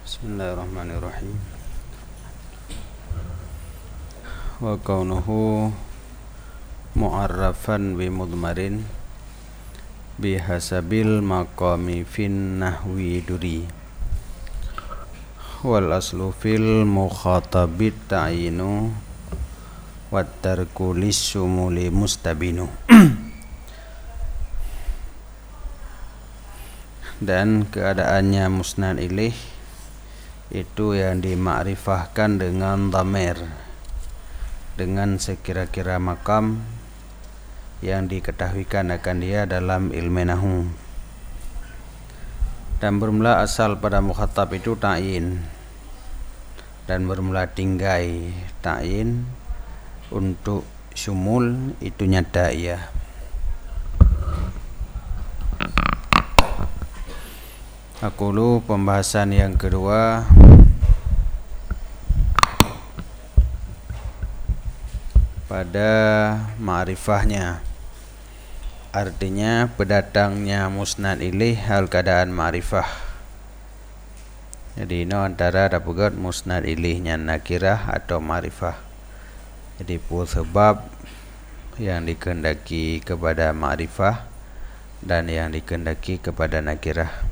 Bismillahirrahmanirrahim. Wa kaunuhu mu'arrafan bi mudmarin bihasabil maqami fin nahwi duri wal aslu fil mukhatabit ta'inu wat tarku lisyumuli mustabinu. Dan keadaannya musnad ilaih itu yang dimakrifahkan dengan dhamir, dengan sekira-kira makam yang diketahuikan akan dia dalam ilmu nahwu. Dan bermula asal pada mukhatab itu ta'in, dan bermula tinggai ta'in untuk syumul itu nyata ya. Aqulu pembahasan yang kedua pada ma'rifahnya, artinya pendatangnya musnad ilaih hal keadaan ma'rifah. Jadi ini antara dapat musnad ilaihnya nakirah atau ma'rifah. Jadi pun sebab yang dikehendaki kepada ma'rifah dan yang dikehendaki kepada nakirah.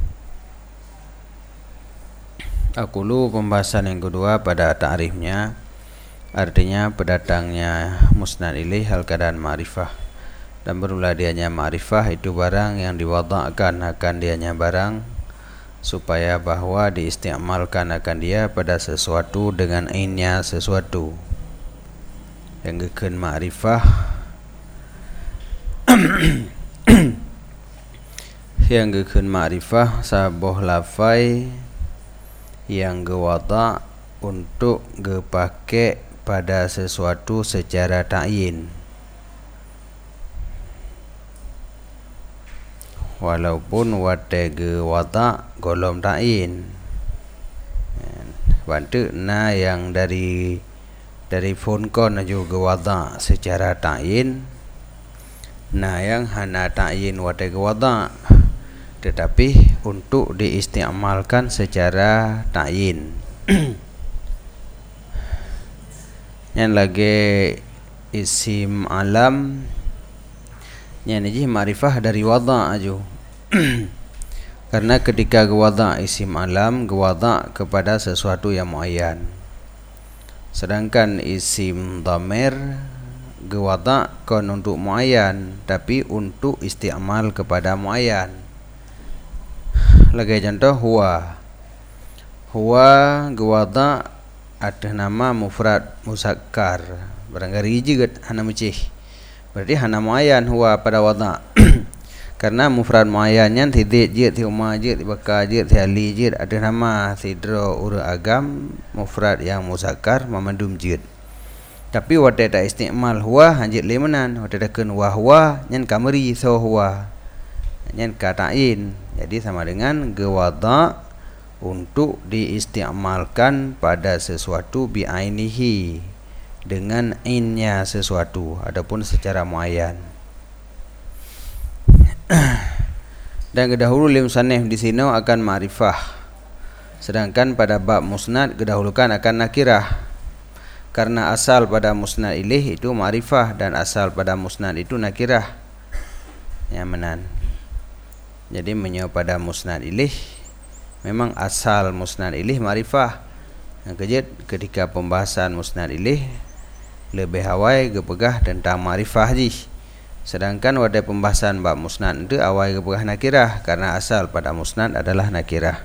Aqulu pembahasan yang kedua pada ta'rifnya, artinya pendatangnya musnad ilaih hal keadaan ma'rifah. Dan bermula dianya ma'rifah itu barang yang diwada'kan akan dianya barang supaya bahwa diistiamalkan akan dia pada sesuatu dengan ainnya sesuatu. Yang gekeun ma'rifah yang gekeun ma'rifah saboh lafai yang gewada untuk gepake pada sesuatu secara ta'yin, walaupun wate gewada golom ta'yin. Bantu na yang dari phone kon juga gewada secara ta'yin, na yang hana ta'yin wate gewada tetapi untuk diistiamalkan secara ta'yin. Yang lagi isim alam yang ini ma'rifah dari wada' aju. Karena ketika gewada' isim alam gewada' kepada sesuatu yang muayyan, sedangkan isim dhamir gewada' kon untuk muayyan tapi untuk istiamal kepada muayyan. Lagi contoh huwa gewada ada nama mufrad muzakkar, barangkali juga hana mucih, berarti hana muayyan huwa pada wada. Karena mufrad muayyannya tidak jid tiuma jid baka jid ali jid ada nama sidro ura agam mufrad yang muzakkar memandum jid. Tapi wada tak istimal huwa hanjid limanan wada dakun wa huwa nyan kamari so huwa nyan katain. Jadi sama dengan gewada untuk diistiamalkan pada sesuatu bi'ainihi, dengan ainnya sesuatu, adapun secara muayyan. Dan kedahulu lim sanif di sini akan ma'rifah, sedangkan pada bab musnad kedahulukan akan nakirah. Karena asal pada musnad ilaih itu ma'rifah dan asal pada musnad itu nakirah. Ya menan. Jadi menyo pada musnad ilaih memang asal musnad ilaih ma'rifah. Yang kejut ketika pembahasan musnad ilaih lebih awai gepegah tentang ma'rifah ji. Sedangkan pada pembahasan bab musnad itu awai gepegah nakirah karena asal pada musnad adalah nakirah.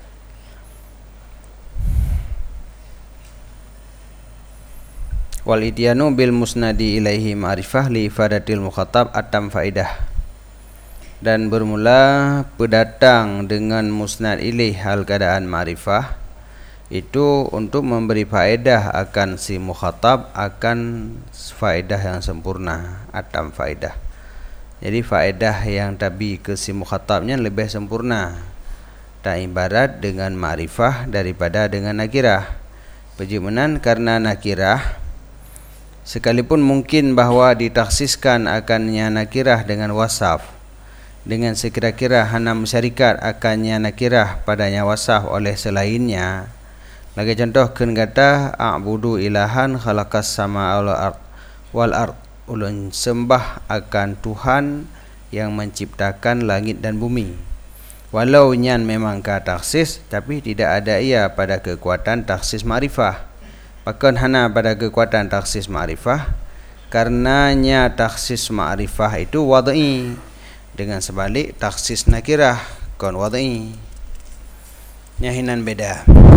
Wal ityanu bil musnadi ilaihi ma'rifah li ifadatil mukhatab atam faidah. Dan bermula pendatang dengan musnad ilaih hal keadaan ma'rifah itu untuk memberi faedah akan si mukhatab, akan faedah yang sempurna, atam faedah. Jadi faedah yang tabi ke si mukhatabnya lebih sempurna, tak ibarat dengan ma'rifah daripada dengan nakirah. Pejumanan karena nakirah sekalipun mungkin bahwa ditaksiskan akannya nakirah dengan wasaf, dengan sekira-kira hana masyarikat akannya nakirah padanya wasaf oleh selainnya, Lagi contoh keun kata a'budu ilahan khalaqas sama wal ard. Ulun sembah akan Tuhan yang menciptakan langit dan bumi. Walau nyan memang ka taksis, tapi tidak ada ia pada kekuatan taksis ma'rifah. Pakon hana pada kekuatan taksis ma'rifah, karenanya taksis ma'rifah itu wad'i. Dengan sebalik taksis nakirah kon wad'i. Nyahinan beda.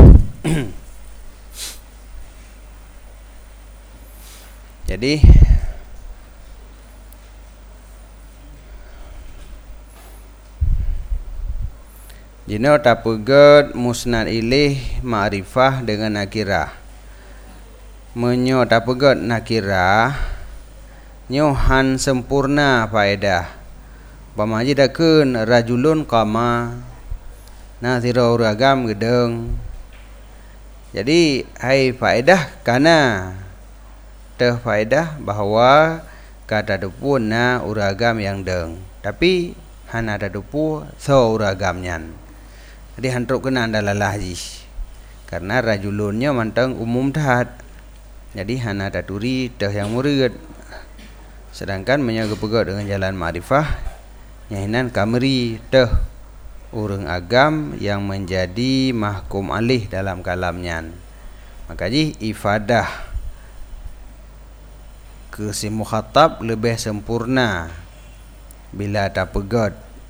Jadi jino tapugat musnad ilih ma'rifah dengan nakirah. Menyo tapugat nakirah nyohan sempurna faedah. Pamaji dakun rajulun qama nazira uragam gedeng. Jadi hai faedah kana teh faedah bahawa kata dupu na uragam yang deng. Tapi han ada dupu so uragam nyan. Jadi hantruk kena andalalah ji. Karena rajulunnya mantang umum tahat. Jadi han ada turi teh yang murid. Sedangkan menyaga pegat dengan jalan ma'rifah nyahinan kameri teh urang agam yang menjadi mahkum alih dalam kalamnya. Maka ji ifadah ke si mukhatab lebih sempurna bila dapegat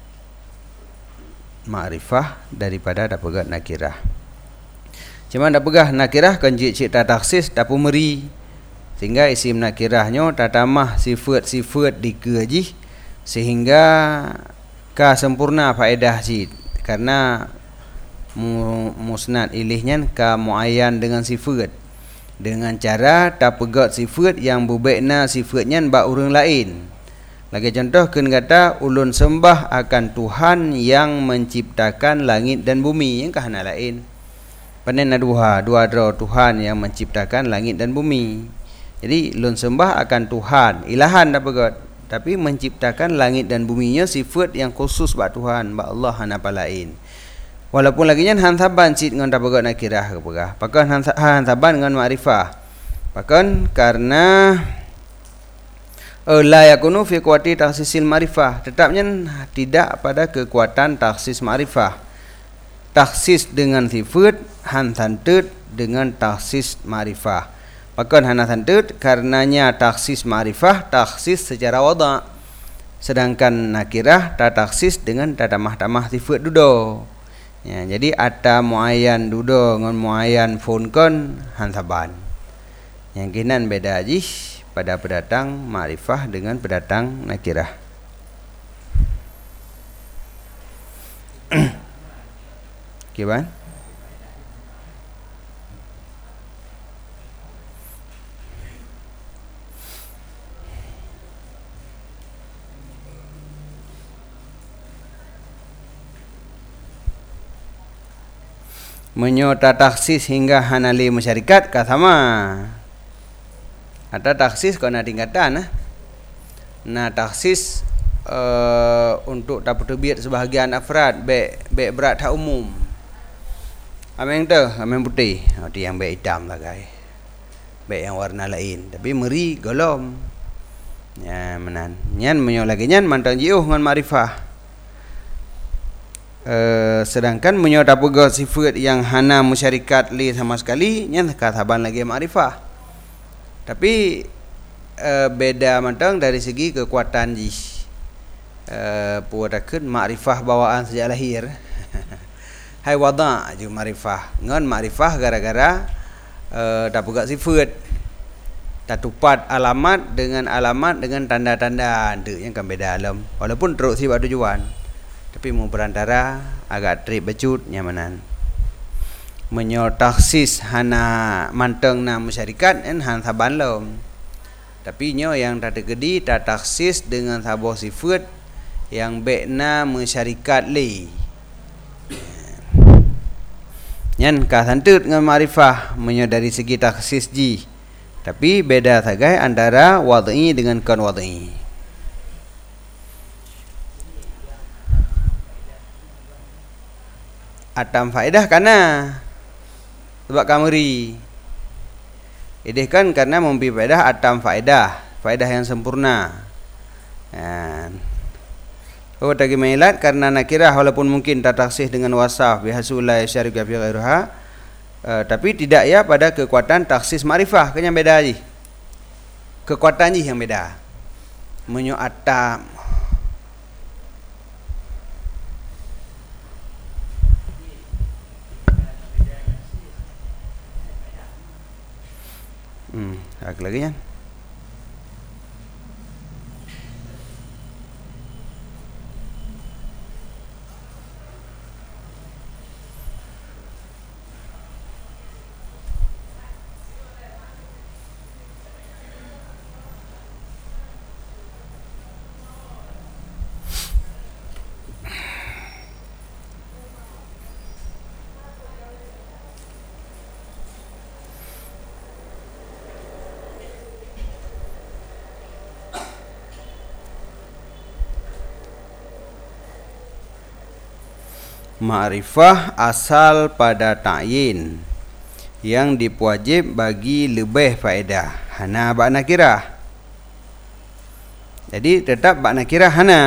ma'rifah daripada dapegat nakirah. Cuma dapegah nakirah kan cik tak taksis dapu meri, sehingga isim nakirahnya tatamah sifat-sifat dikeji sehingga ka sempurna faedah cik. Karena musnad ilihnya ka muayyan dengan sifat, dengan cara dapegat sifat yang bubekna sifatnya ba urang lain. Lagi contoh keun kata ulun sembah akan Tuhan yang menciptakan langit dan bumi, yang kahana lain. Panen dua Tuhan yang menciptakan langit dan bumi. Jadi ulun sembah akan Tuhan, ilahan dapat, tapi menciptakan langit dan buminya sifat yang khusus ba Tuhan, ba Allah hanapa lain. Walaupun lagi nyan han saban cit ngan dapat nakirah kepegah. Pakon han saban ngan ma'rifah. Pakon karena la yakunu fi quwwati takhsisil ma'rifah, tetapnya tidak pada kekuatan taksis ma'rifah. Taksis dengan sifat han santut dengan taksis ma'rifah. Pakon han santut karenanya taksis ma'rifah taksis secara wada'. Sedangkan nakirah ta taksis dengan tamah-tamah sifat dudo. Ya, jadi ada muayyan dudo dengan muayyan funkon han saban. Yang kinan beda ji pada pendatang ma'rifah dengan pendatang nakirah. Kiban? Menyota taksis hingga hanali masyarakat ka sama. Ada taksis kena tingkatan nah taksis untuk dapat terbit sebahagian afrad be berat hak umum. Ameng tu, ameng putih. Itu yang be hitam lah guys. Be yang warna lain, tapi meri golom. Ya menan. Nyan menyo lagi nyan mantang jiuh ngan ma'rifah. Sedangkan menyo dapat sifat yang hana masyarakat li sama sekali nyan kataban lagi ma'rifah. Tapi beda mantang dari segi kekuatan ji. Puadakeun ma'rifah bawaan sejak lahir. Hai wada' je ma'rifah. Ngan ma'rifah gara-gara dapat sifat. Tatupat alamat dengan tanda-tanda tu yang kan beda alam. Walaupun teruk sifat tujuan. Tapi mu berantara agak trip becut nyamanan. Menyo taksis hana manteng na masyarakat en han saban lom. Tapi nyo yang tak gedi tak taksis dengan sabuh sifat yang bekna masyarakat li. Nyan ka santut dengan ma'rifah menyo dari segi taksis ji. Tapi beda sagai antara wad'i dengan kan wad'i. Atam faedah kana sebab kameri. Idih kan karena mempi faedah atam faedah yang sempurna. Tagi mailat karena nakirah walaupun mungkin tataksih dengan wasaf bihasulai syarika fi ghairuha, tapi tidak ya pada kekuatan taksis ma'rifah, kan yang beda aja. Kekuatannya yang beda. Menyo atam lagi kan. Ma'rifah asal pada ta'yin yang dipuajib bagi lebih faedah. Hana bak nakirah. Jadi tetap bak nakirah hana.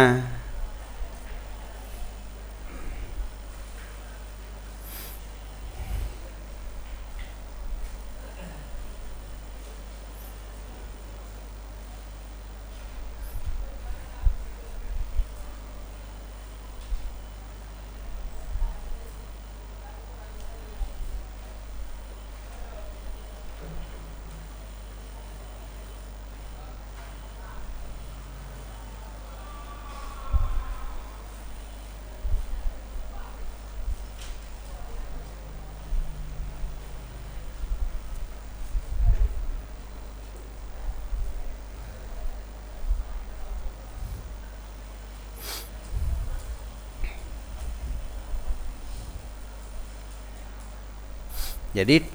Jadi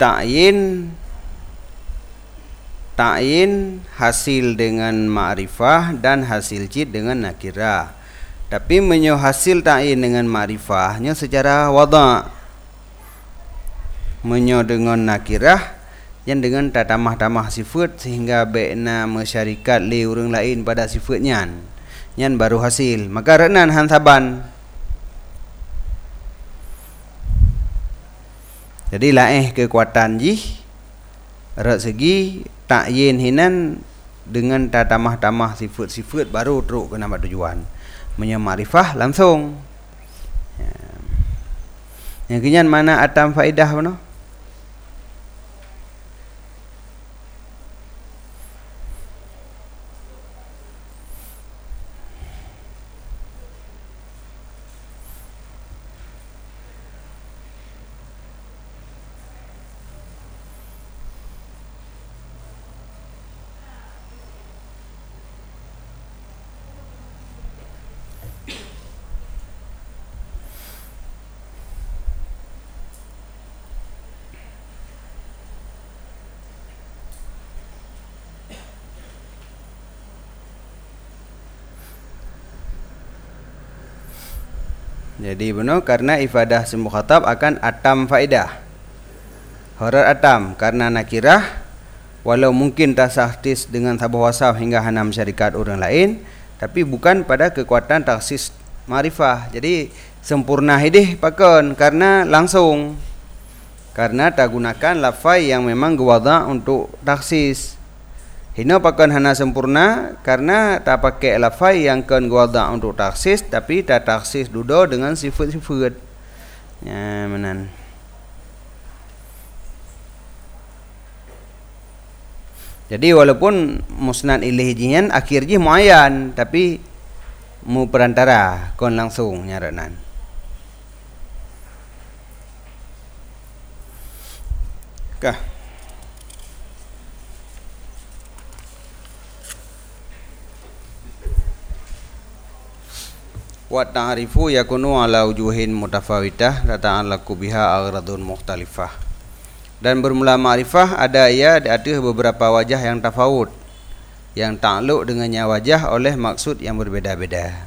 ta'yin hasil dengan ma'rifah dan hasil cid dengan nakirah. Tapi menyo hasil ta'yin dengan ma'rifahnya secara wada'. Menyo dengan nakirah yang dengan tatamah-tamah sifat sehingga baikna masyarakat li orang lain pada sifatnya. Nyan baru hasil. Maka renan hansaban. Jadi laih kekuatan jih rak segi ta'yin hinan dengan tatamah-tamah sifat-sifat baru teruk ke nama tujuan. Menyo ma'rifah langsung. Yang kenyan mana atam faedah mana? Jadi benar karena ifadah si mukhatab akan atam faedah. Horar atam karena nakirah walau mungkin tasahtis dengan sabah wasaf hingga hanam syarikat orang lain, tapi bukan pada kekuatan taksis ma'rifah. Jadi sempurna hidih pakon karena langsung. Karena tak gunakan lafai yang memang gewada untuk taksis. Hina pakon hana sempurna karena tak pakai lafai yang kan gewada untuk taksis, tapi tak taksis dudo dengan sifat-sifat. Ya menan. Jadi walaupun musnad ilaih jian akhirnya muayyan, tapi mu perantara kon langsung nyaranan. Kah? Wa ta'rifu yakunu ala wujuhin mutafawitah la ta'allaqu biha aghradun mukhtalifah. Dan bermula ma'rifah ada ia di atas beberapa wajah yang tafawut, yang takluk dengannya wajah oleh maksud yang berbeda-beda.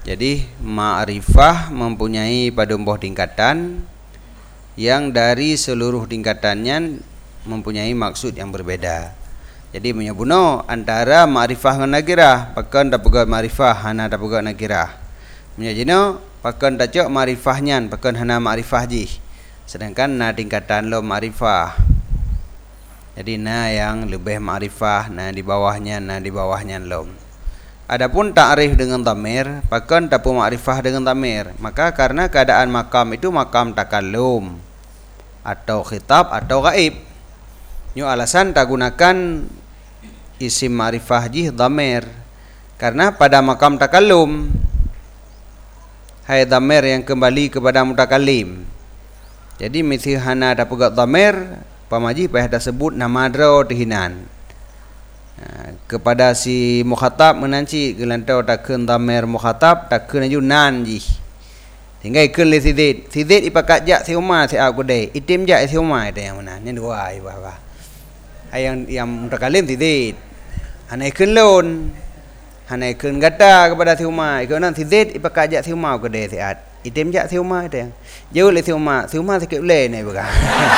Jadi ma'rifah mempunyai padumbuh tingkatan yang dari seluruh tingkatannya mempunyai maksud yang berbeda. Jadi menyebuno antara ma'rifah dengan nakirah, pakan tak pegat ma'rifah, hana tak pegat nakirah. Menyajino pakan tak cok ma'rifahnya, pakan hana ma'rifah ji. Sedangkan na tingkatan lo ma'rifah. Jadi na yang lebih ma'rifah, na di bawahnya lo. Adapun ta'rif dengan dhamir, pakan tak ma'rifah dengan dhamir. Maka karena keadaan makam itu makam takallum atau khitab atau ghaib. Nyo alasan tak gunakan isim ma'rifah jih dhamir. Karena pada makam takallum hai dhamir yang kembali kepada mutakallim. Jadi mesti hana ada pegat dhamir, pamaji payah dah sebut nama dro tihinan. Kepada si mukhatab menanci gelantau takun dhamir mukhatab takun aju nan jih. Hingga ikun le sidid. Sidid ipakat jak si umar si aku deh. Itim jak si umar itu yang mana? Yang dua iba. Yang mutakallim sidid. Hana ikun lon. Hana ikun gata kepada si umar. Ikun nan sidid ipakat jak si umar aku deh siat. Itim jak si umar itu yang. Jauh le si umar sikit boleh ni bukan.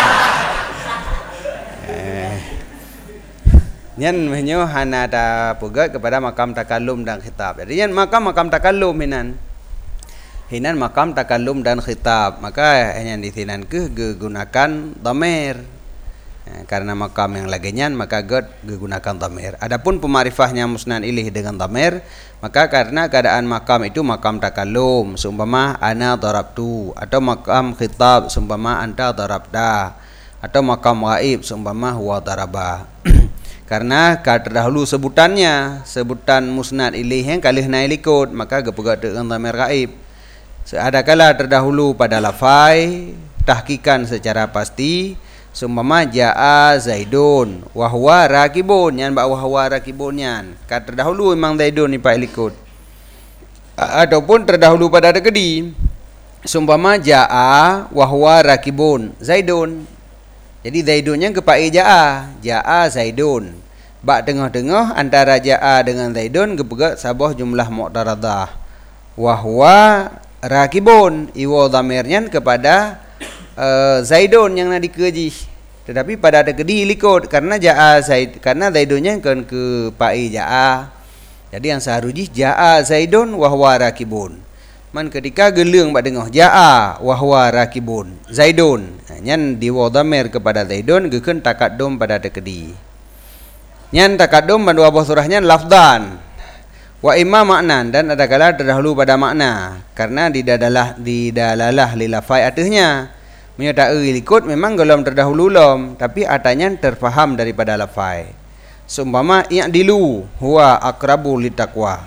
Nyan menyo hana ada pegat kepada makam takallum dan khitab. Jadi nyan makam takallum hinan makam takallum dan khitab. Maka yang ditinan ke gunakan dhamir. Karena makam yang lagi nyan maka gunakan dhamir. Adapun pemarifahnya musnad ilih dengan dhamir, maka karena keadaan makam itu makam takallum, seumpama ana darabtu, atau makam khitab seumpama anta darabta, atau makam ghaib seumpama huwa daraba. Karena terdahulu sebutan musnad ilih yang kalih naik likut, maka gepegat dengan dhamir ghaib. Adakala terdahulu pada lafai tahkikan secara pasti, seumpama jaa zaidun wa huwa rakibun, yan ba wa huwa rakibun yan. Terdahulu memang zaidun ni pak likut. Ataupun terdahulu pada ada kedi, seumpama jaa wa huwa rakibun zaidun. Jadi zaidunnya kepai jaa zaidun. Bak tengah-tengah antara jaa dengan zaidun gepegat sabah jumlah mu'taradah. Wa huwa rakibun, iwa dhamirnya kepada zaidun yang nak dikeji. Tetapi pada ada kedi likut karena zaidunnya kan ke pai jaa. Jadi yang seharusnya jaa zaidun wa huwa rakibun. Man ketika geleng bak dengar jaa wa huwa rakibun zaidun, nyan diwa dhamir kepada zaidun gekeun takaddum pada ada kedi. Nyan takaddum pada dua surahnya lafdan wa imma maknan, dan ada kala terdahulu pada makna karena didalalah lilafai atasnya. Menyata likut memang golom terdahulu lom, tapi atanya terfaham daripada lafai. Seumpama i'dilu huwa aqrabu litaqwa.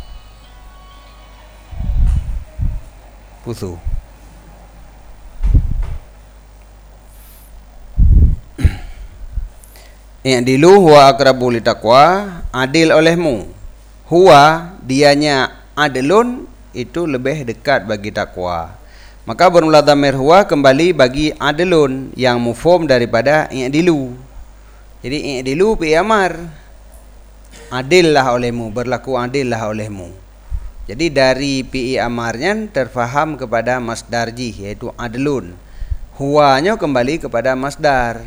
Pusu. I'dilu huwa aqrabu litaqwa, adil olehmu. Huwa dianya adlun, itu lebih dekat bagi takwa. Maka bermula dhamir huwa kembali bagi adlun yang mufhum daripada i'dilu. Jadi i'dilu fi amar, adillah olehmu, berlaku adillah olehmu. Jadi dari pi amarnya terfaham kepada masdar jih, yaitu adlun. Huwanya kembali kepada masdar.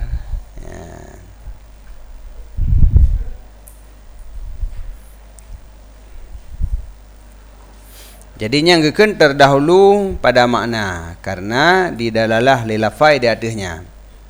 Jadinya gekeun terdahulu pada makna karena didalalah lilafai di atasnya.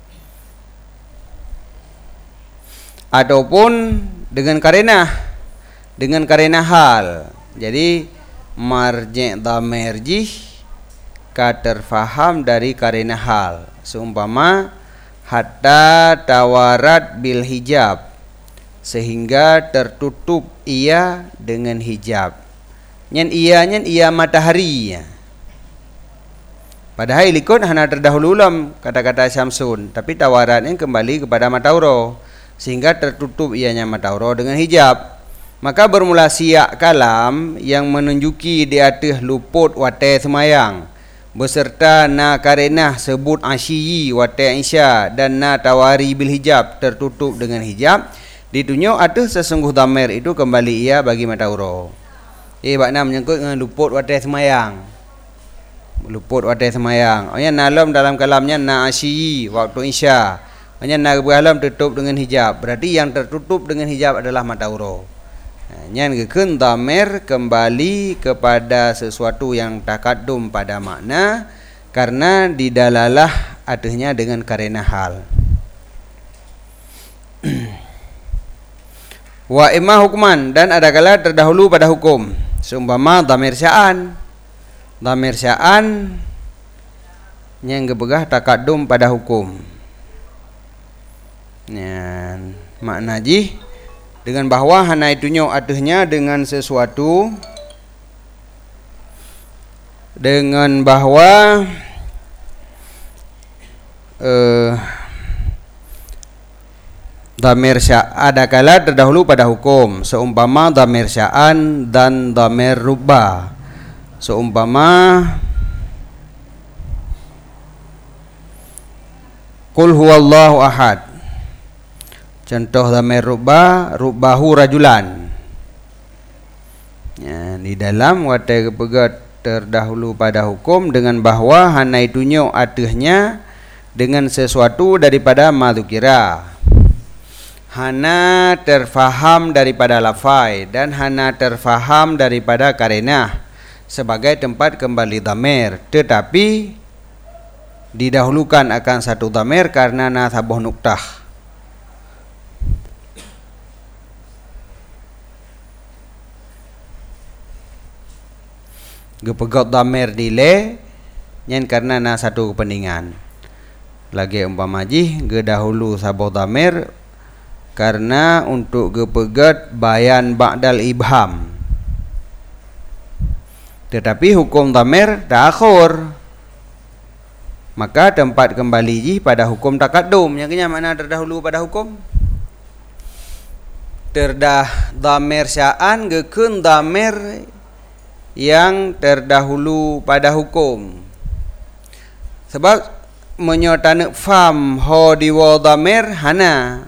Ataupun dengan karenah hal. Jadi marji' dhamir jih ka terfaham dari karenah hal. Seumpama hatta tawarat bil hijab, sehingga tertutup ia dengan hijab. Nyan iya matahari. Padahal likut hana terdahulu lam kata-kata Syamsun, tapi tawarannya kembali kepada matauro, sehingga tertutup ianya matauro dengan hijab. Maka bermula siak kalam yang menunjuki di atas luput wate semayang, beserta na karenah sebut asyiyi wate isya, dan na tawari bil hijab tertutup dengan hijab, ditunjuk atas sesungguh dhamir itu kembali ia bagi matauro. Bakna menyangkut dengan luput watai semayang. Luput watai semayang. Nya nalam dalam kalamnya na asyi waktu isya. Nya na berhalam tutup dengan hijab. Berarti yang tertutup dengan hijab adalah mata aurat. Nya ngekeun dhamir kembali kepada sesuatu yang takadum pada makna karena didalalah adanya dengan karena hal. Wa imma hukman, dan adakala terdahulu pada hukum. Seumpama dhamir sya'an. Dhamir sya'an yang gebegah takadum pada hukum. Makna jih dengan bahwa hana itunya adanya dengan sesuatu, dengan bahwa dhamir sya'an adakala terdahulu pada hukum. Seumpama dhamir sya'an dan dhamir rubba. Seumpama qul huwallahu ahad. Contoh dhamir rubba, rubbahu rajulan. Di dalam watai kepegat terdahulu pada hukum dengan bahwa hana itunya adanya dengan sesuatu daripada madzukira. Hana terfaham daripada lafai dan hana terfaham daripada karenah sebagai tempat kembali dhamir, tetapi didahulukan akan satu dhamir karena nasabah nuktah. Gepegot dhamir dile nyen karena na satu kepentingan. Lagi umpama jih gedahulu sabah dhamir karena untuk gepegat bayan ba'dal ibham, tetapi hukum dhamir ta'akhur, maka tempat kembali jih pada hukum takadum. Yang kena makna terdahulu pada hukum. Terdah dhamir sya'an gekeun dhamir yang terdahulu pada hukum. Sebab menyotane fam ho diwa dhamir hana,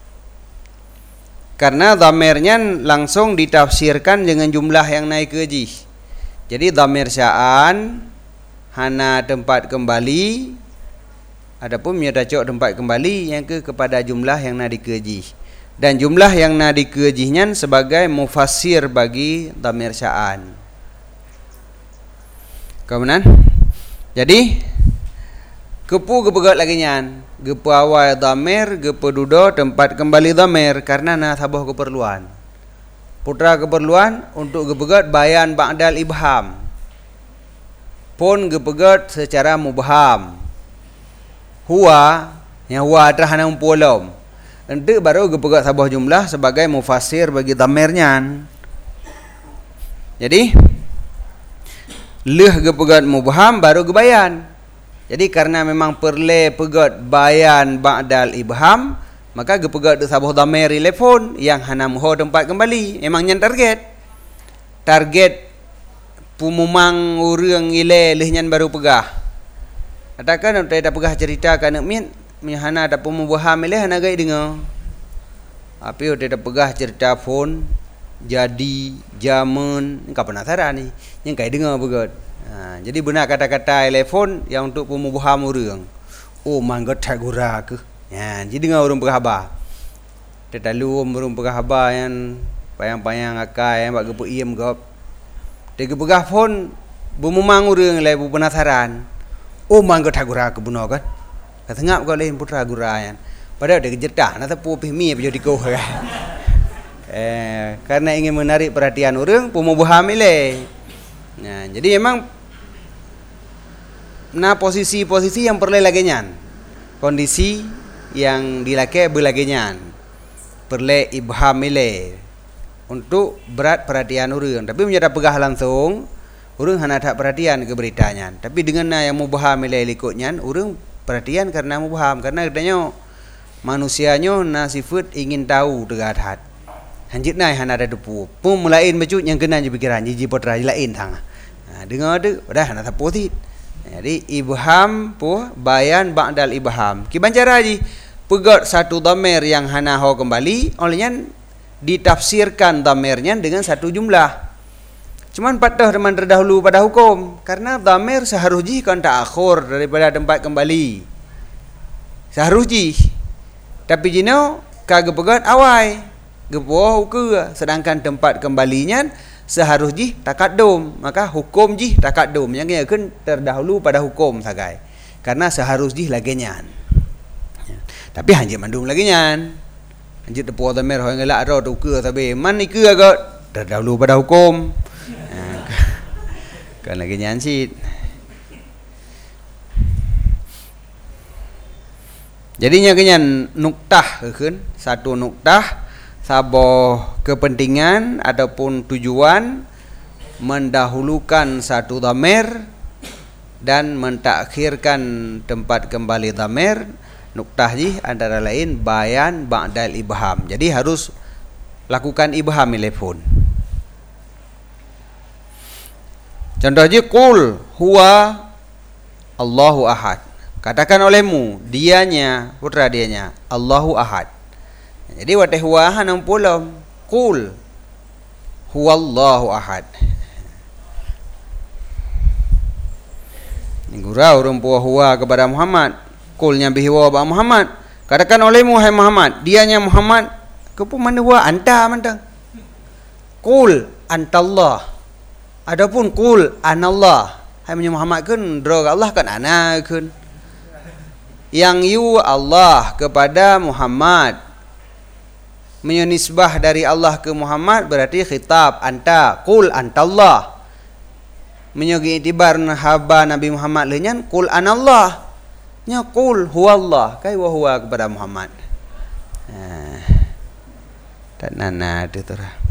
karena dhamirnya langsung ditafsirkan dengan jumlah yang naik ke jih. Jadi dhamir sya'an hana tempat kembali, adapun menyotacok tempat kembali yang kepada jumlah yang nak dikejih, dan jumlah yang nak dikejihnya sebagai mufassir bagi dhamir sya'an. Kemudian jadi kepu gepegat lagi nyan, gepu awal dhamir, gepu dudo tempat kembali dhamir karena nasabah keperluan. Putra keperluan untuk gepegat bayan ba'dal ibham. Pun gepegat secara mubham. Huwa, yang huwa atrah hana umpulom. Nanti baru gepegat sabah jumlah sebagai mufassir bagi dhamirnya. Jadi leh gepegat mubham baru gebayan. Jadi karena memang perle pegat bayan ba'dal ibham, maka gepegat sabah dhamir telefon yang hana muho tempat kembali. Memangnya target pumumang urang ile lehnyan baru pegah. Atakan tak ada pegah cerita kana min hana ada pumubaham ile hana gai dengar. Api tak ada pegah cerita phone jadi zaman engkau penasaran ni yang kai dengar begat. Jadi benar kata-kata telefon yang untuk pemubaham urang. Oh mangga tagura ke. Jadi dengar urang berkhabar. Tetalu urang berkhabar yang payang-payang akai yang bak gepu iem gop. Dia begah phone bumumang urang le bu penasaran. Oh mangga tagura ke benar kan. Katengap kau lain putra gurayan. Padahal dia kejedah na tepu pihmi pe jadi kau. Karena ingin menarik perhatian urang pemubaham ile. Jadi memang posisi-posisi yang perlu lagenyan, kondisi yang dilake belagenyan, perlu ibham ile untuk berat perhatian urang. Tapi menjadi pegah langsung, urang hana tak perhatian ke beritanya. Tapi dengan yang mubaham ile likutnya, urang perhatian karena mubaham, karena katanya manusianya na sifat ingin tahu dekat hat. Hanjit nai hana ada depu. Pun mulain bacut yang kena je pikiran jiji potra lain thang. Dengar tu dah hana tak potit. Jadi ibham pu bayan ba'dal ibham. Kiban cara ji pegat satu dhamir yang hana ho kembali, olehnya ditafsirkan dhamirnya dengan satu jumlah. Cuman patah teman terdahulu pada hukum. Karena dhamir seharusnya kan tak akhir daripada tempat kembali. Seharusnya. Tapi jino kagak pegat awai. Gepoh ke. Sedangkan tempat kembalinya seharusnya takadum. Maka hukum jih takadum. Yang kan terdahulu pada hukum sagai. Karena seharusnya lagi nyan. Tapi hanjit mandum lagi nyan. Hanjit tepuh dhamir yang ngelak roh tu ke. Tapi man ni ke agak terdahulu pada hukum. Kan lagi nyan sit. Jadinya kenyan nuktah kan, satu nuktah saboh kepentingan ataupun tujuan mendahulukan satu dhamir dan mentakhirkan tempat kembali dhamir. Nuktah ji antara lain bayan ba'dal ibham. Jadi harus lakukan ibham telepon. Contohnya qul huwa Allahu ahad. Katakan olehmu, dianya, putra dianya, Allahu ahad. Jadi wateh huwa hanam pulam. Qul huwallahu ahad. Ini gurau rumpuah huwa kepada Muhammad. Qulnya bihi wa ba Muhammad. Katakan olehmu hai Muhammad, dianya Muhammad. Kepu mana huwa anta mantang. Qul antallah. Adapun qul anallah. Hai Muhammad kan drog Allah kan ana kan. Yang yu Allah kepada Muhammad menyenisbah dari Allah ke Muhammad berarti khitab anta qul antallah. Menyogi itibar haba Nabi Muhammad lenyan qul anallah. Nya qul huwallah kai wa huwa kepada Muhammad. Tak nana tu turah.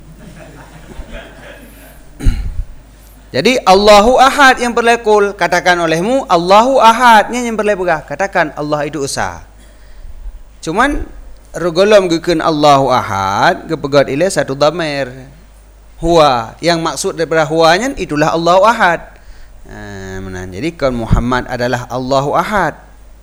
Jadi Allahu ahad yang berlekul. Katakan olehmu Allahu ahadnya yang berlekul. Katakan Allah itu esa. Cuman rugolom gekeun Allahu ahad gepegat ile satu dhamir huwa. Yang maksud daripada huwanya itulah Allahu ahad. Jadi kan Muhammad adalah Allahu ahad.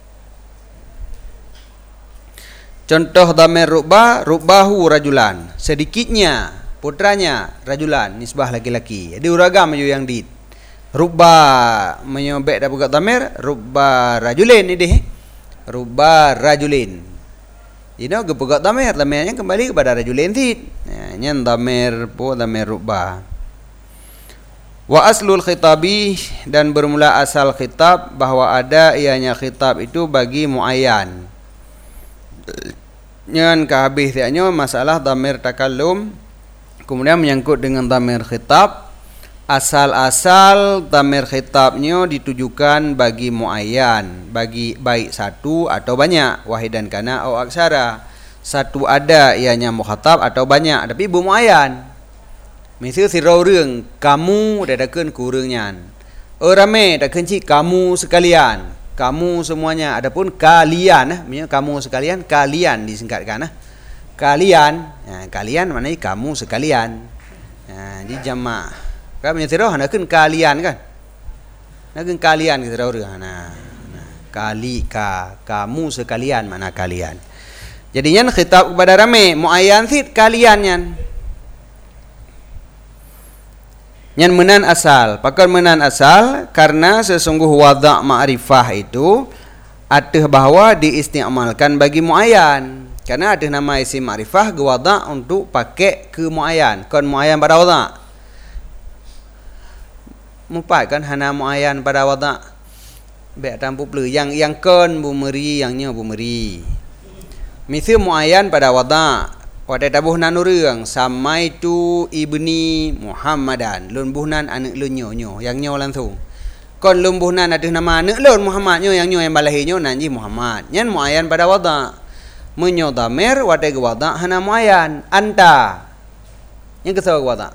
Contoh dhamir rubba, rubbahu rajulan. Sedikitnya putranya rajulan, nisbah laki-laki. Jadi uragam je yang dit. Rubba menyobek dah buka dhamir, rubba rajulin ni deh. Rubba rajulin. Ini gepegat dhamir, dhamirnya kembali kepada rajulin dit. Nyen dhamir po dhamir rubba. Wa aslul khitabi, dan bermula asal khitab bahwa ada ianya khitab itu bagi muayyan. Nyen kahabis tiaknya masalah dhamir takallum. Kemudian menyangkut dengan dhamir khitab. Asal-asal dhamir khitabnya ditujukan bagi muayyan, bagi baik satu atau banyak, wahidan kana au aksara. Satu ada ianya mukhatab atau banyak, tapi bermuayyan. Misal sirau reung kamu dadakeun ku reungnyan. Rame dakeun ci kamu sekalian. Kamu semuanya, adapun kalian maksudnya kamu sekalian, kalian disingkatkan kalian, kalian maknanya kamu sekalian. Di jamak. Kan menyerah hanakeun kalian kan. Hanakeun kalian kita tahu kali kamu sekalian mana kalian. Jadinya khitab kepada ramai muayyan sit kalian nyan. Nyan menan asal. Pakar menan asal karena sesungguh wada' ma'rifah itu ateh bahwa diistiamalkan bagi muayyan. Karena ada nama isim ma'rifah gewada' untuk pakai ke muayyan. Kon muayyan pada wada'. Mupai kan hana muayyan pada wada'. Baik tampu pleu yang kon bumeri yangnya bumeri. Misal muayyan pada wada'. Pada tabuh nanu reung samai tu ibni Muhammadan. Lun buhnan anak lun nyo yang nyo langsung. Kon lun buhnan ada nama anak lun Muhammad nyo yang balahi nyo nanji Muhammad. Nyan muayyan pada wada'. Menyo dhamir wadai wada' hana muayyan anta. Yang kesawak wada'.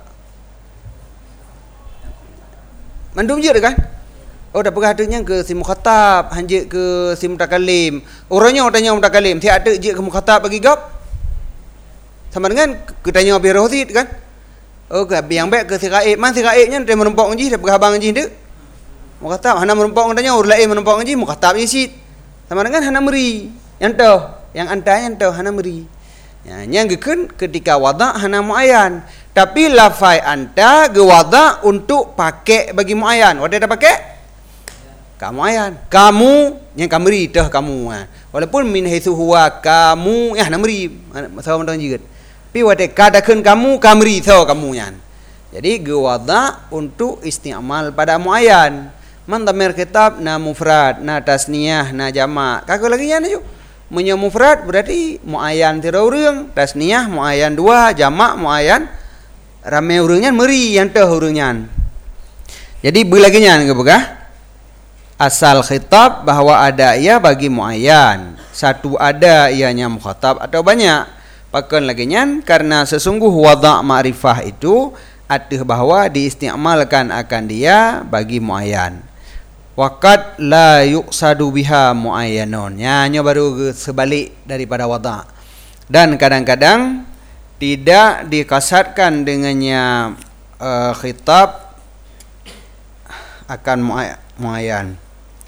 Mandum je kan? Oh dah pegah adanya ke si mukhatab, hanjit ke si mutakalim. Orangnya tanya mutakalim, si ada je ke mukhatab bagi gap. Sama dengan kita tanya bi rohid kan? Oh yang baik ke si gaib, man si gaibnya dia menumpang ngaji, dia pegah abang ngaji dak. Mukhatab hana menumpang tanya orang lain menumpang ngaji, mukhatab isit. Sama dengan hana meri. Yang tahu yang antanya tahu hana meri. Ya, yang gekeun ketika wada' hana muayyan. Tapi lafai anta gewada untuk pakai bagi muayyan. Wada dah pakai? Kamu muayyan. Kamu yang kamri dah kamu. Walaupun min haitsu huwa kamu namri sama dengan jigat. Tapi wada kadakeun kamu kamri tho kamu yan. Jadi gewada untuk isti'mal pada muayyan. Man dhamir kitab na mufrad, na tasniyah, na jamak. Kagak lagi yan aja. Munya mufrad berarti muayyan 3 urang, tasniyah muayyan 2, jamak muayyan ramai urangnya meri yang teh urangnya. Jadi belagi nyan ke begah? Asal khitab bahwa ada ia bagi muayyan. Satu ada ianya mukhatab atau banyak. Pakan lagi nyan karena sesungguh wada' ma'rifah itu atih bahwa diistimalkan akan dia bagi muayyan. Waqad la yuqsadu biha muayyanun. Nyanyo baru sebalik daripada wada'. Dan kadang-kadang tidak dikasatkan dengannya khitab akan muayyan.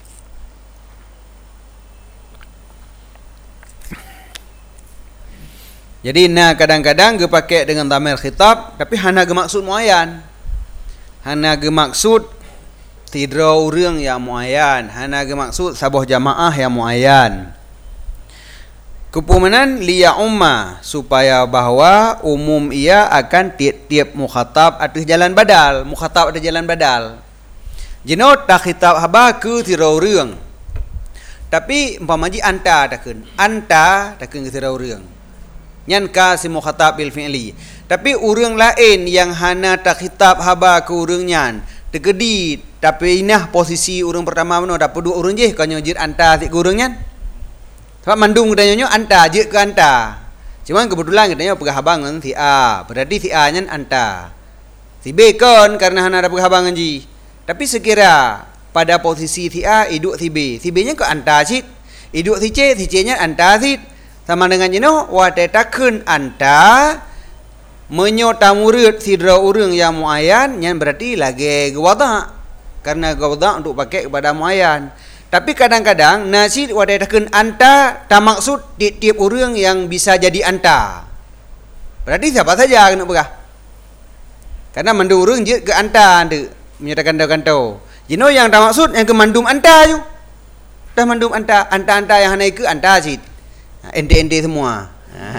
Jadi kadang-kadang ge pakai dengan dhamir khitab tapi hana ge maksud muayyan. Hana ge maksud tidra urang yang muayyan, hana ge maksud sabuh jamaah yang muayyan. Kepumanan liya umma supaya bahwa umum ia akan tiap-tiap mukhatab atas jalan badal, mukhatab atas jalan badal. Jenot tak khitab haba ke tira urang. Tapi umpamaji anta takun ke tira urang. Nyan ka si mukhatab bil fi'li. Tapi urang lain yang hana tak khitab haba ke urang nyan, tegedi tapi inah posisi urang pertama mana dapat 2 urang je kanyo jir anta si urang nyan. Sebab mandung kita nyonya anta je ke anta. Cuma kebetulan kita nyonya pegah habangan si A. Berarti si A nyan anta. Si B kan karena hana ada pegah habangan ji. Tapi sekira pada posisi si A iduk si B. Si B nya ke anta sit. Iduk si C nya anta sit. Sama dengan jeno wadatakeun anta menyota murid sidra urang yang muayyan nyan berarti lagi gewada. Karena gewada untuk pakai kepada muayyan. Tapi kadang-kadang nasid wadatakeun anta tak maksud tiap orang yang bisa jadi anta. Berarti siapa saja kena begah. Karena mandu urang je ke anta ande menyatakan kantau. Jino yang tak maksud yang ke mandum anta ju. Dah mandum anta yang hanai ke anta sid. Ente-ente semua.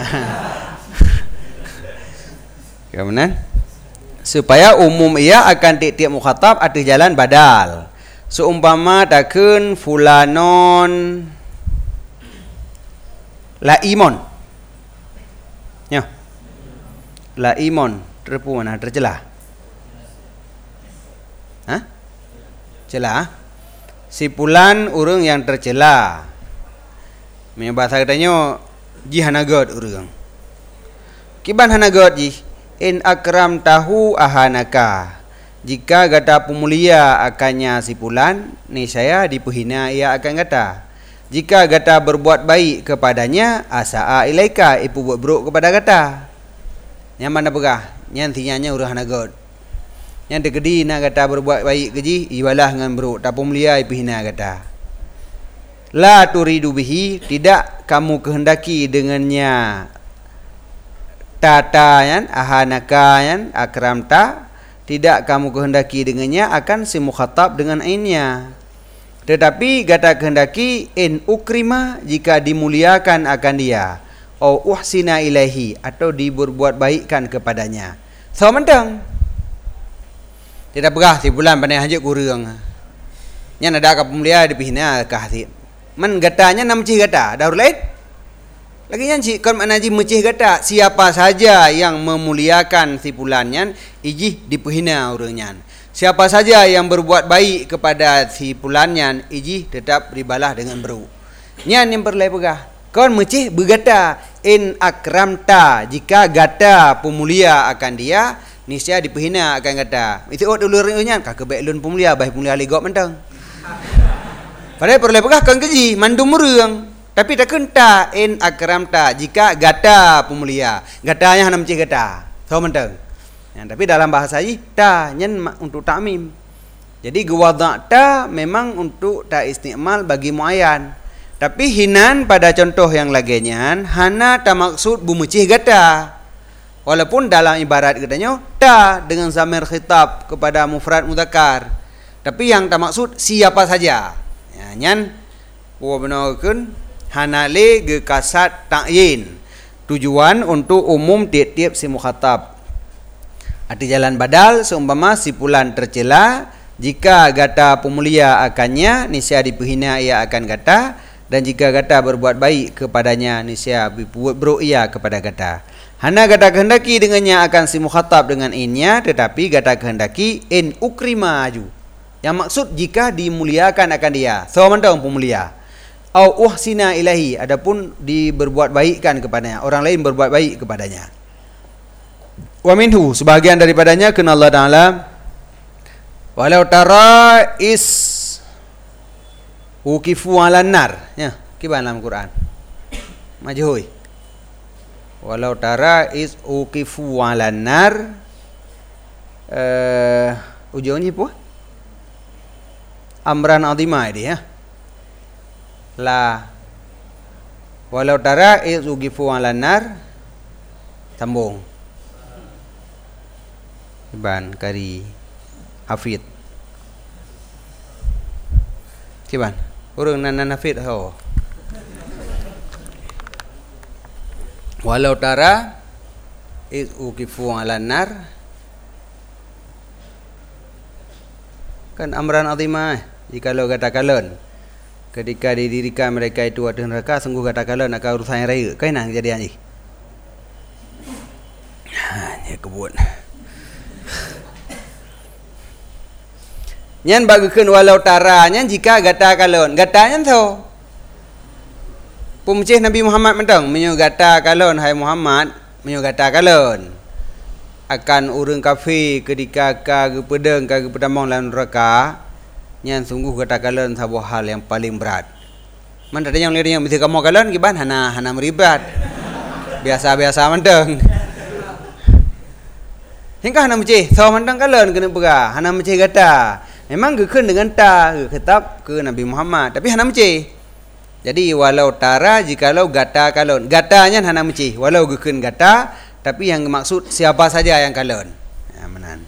Kemudian supaya umum ia akan tiap mukhatab atas jalan badal. Seumpama takun fulanon laimon. Ya. Laimon terpu mana tercela. Hah? Cela. Si fulan urang yang tercela. Punya bahasa katanya ji hanagot urang. Kiban hanagot ji in akram tahu ahanaka. Jika gata pemulia akannya si fulan, niscaya dipuhina ia akan gata. Jika gata berbuat baik kepadanya, asaa ilaika ipu buat buruk kepada gata. Yang mana begah? Yang tinyanya urang hanagot. Yang tegedi nak gata berbuat baik keji, ibalah dengan buruk. Tak pemulia ipuhina gata. La turidu bihi, tidak kamu kehendaki dengannya tata yan ahanaka yan akram ta. Tidak kamu kehendaki dengannya akan si mukhatab dengan ainnya. Tetapi kata kehendaki in ukrima jika dimuliakan akan dia. Au uhsina ilaihi atau diberbuat baikkan kepadanya. So mentang. Tidak berah si bulan pandai hajat kurang. Yang ada ke pemulia dipihina ke hati. Man gatanya nam cih gata. Daur lain. Lagi nyanci kan mana ji mecih kata siapa saja yang memuliakan si fulannya iji dipuhina urangnya. Siapa saja yang berbuat baik kepada si fulannya iji tetap dibalah dengan beru. Nyan yang perlai pegah. Kon mecih bergata in akramta jika gata pemulia akan dia niscaya dipuhina akan gata. Itu dulu urangnya kak kebaik lun pemulia baik pemulia ligok mentang. Padahal perlai pegah kan keji mandum urang. Tapi tak kenta in akramta jika gata pemulia. Gatanya hana mecih gata. Tahu mentang. Ya, tapi dalam bahasa ini ta nyen untuk ta'mim. Jadi gewada ta memang untuk ta istimal bagi muayyan. Tapi hinan pada contoh yang laginya hana ta maksud bu mecih gata. Walaupun dalam ibarat katanya ta dengan zamir khitab kepada mufrad mudzakkar. Tapi yang tak maksud siapa saja. Ya, nyan wa benakeun hanale ge kasat ta'yin. Tujuan untuk umum tiap-tiap si mukhatab. Arti jalan badal seumpama si fulan tercela, jika gata pemulia akannya niscaya dipehina ia akan gata, dan jika gata berbuat baik kepadanya niscaya buruk ia kepada gata. Hana gata kehendaki dengannya akan si mukhatab dengan innya, tetapi gata kehendaki in ukrima aju. Yang maksud jika dimuliakan akan dia. Sawamantang pemulia. Au uhsina ilahi, adapun diberbuat baikkan kepadanya, orang lain berbuat baik kepadanya. Wa minhu, sebahagian daripadanya kena Allah Ta'ala walau tara is ukifu ala nar. Ya, kiban dalam Quran. Majhui. Walau tara is ukifu ala nar. Ujungnya apa? Amran azimah ini ya. La walau tara is ukifu ala nar. Sambung. Iban kari hafid. Kiban? Urang nan hafid ho. Walau tara is ukifu ala nar. Kan amran azimah. Jikalau katakan ketika didirikan mereka itu ada neraka, sungguh katakan akan urusan yang raya. Kain nang kejadian ni. Ni kebun. Nyan bagikeun walau tara nyan jika gata kalon. Gata nyan tho. Pemecih Nabi Muhammad mentang menyo gata kalon hai Muhammad, menyo gata kalon. Akan urang kafir ketika ka gepedeng ka gepedamong lan neraka. Nyan sungguh gata kalon sabuah hal yang paling berat. Man ada yang lihat yang mesti kamu kalon kiban hana meribat. Biasa-biasa mentang. Hingga hana mecih, saw mentang kalon kena pegah, hana mecih gata. Memang gekeun dengan ta khitab ke Nabi Muhammad, tapi hana mecih. Jadi walau tara jikalau gata kalon. Gatanya hana mecih, walau gekeun gata, tapi yang maksud siapa saja yang kalon. Ya, menan.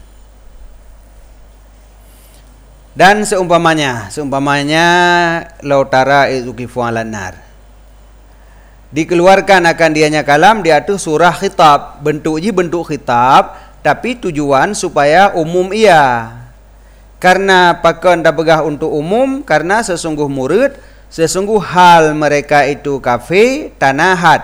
Dan seumpamanya lau tara izukifu alan nar. Dikeluarkan akan dianya kalam, dia tu surah khitab, bentuk khitab, tapi tujuan supaya umum ia. Karena pakon dah pegah untuk umum, karena sesungguh hal mereka itu kafir tanahat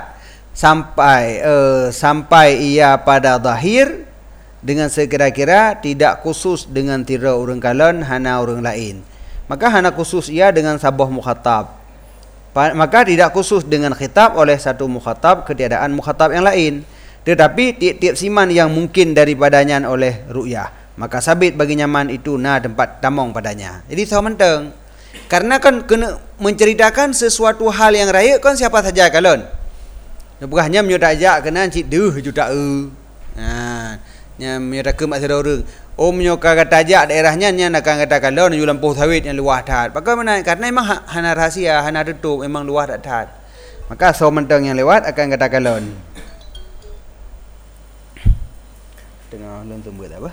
sampai ia pada zahir dengan sekira-kira tidak khusus dengan tira orang kalon hana orang lain. Maka hana khusus ia dengan sabah mukhatab. Maka tidak khusus dengan khitab oleh satu mukhatab ketiadaan mukhatab yang lain. Tetapi tiap-tiap siman yang mungkin daripadanya oleh ru'yah, maka sabit bagi nyaman itu tempat tamong padanya. Jadi sama menteng. Karena kan kena menceritakan sesuatu hal yang raya kan siapa saja kalon. Bukannya menyodak ajak kena cik deuh juta nya menyodak ke mak sedar orang. Oh menyoka kata ajak daerahnya nya nak kata kalon ju lampu sawit yang luah tat. Bagaimana? Karena memang hana rahsia, hana tutup, memang luah tat. Maka sama menteng yang lewat akan kata kalon. Tengah lon tumbut apa?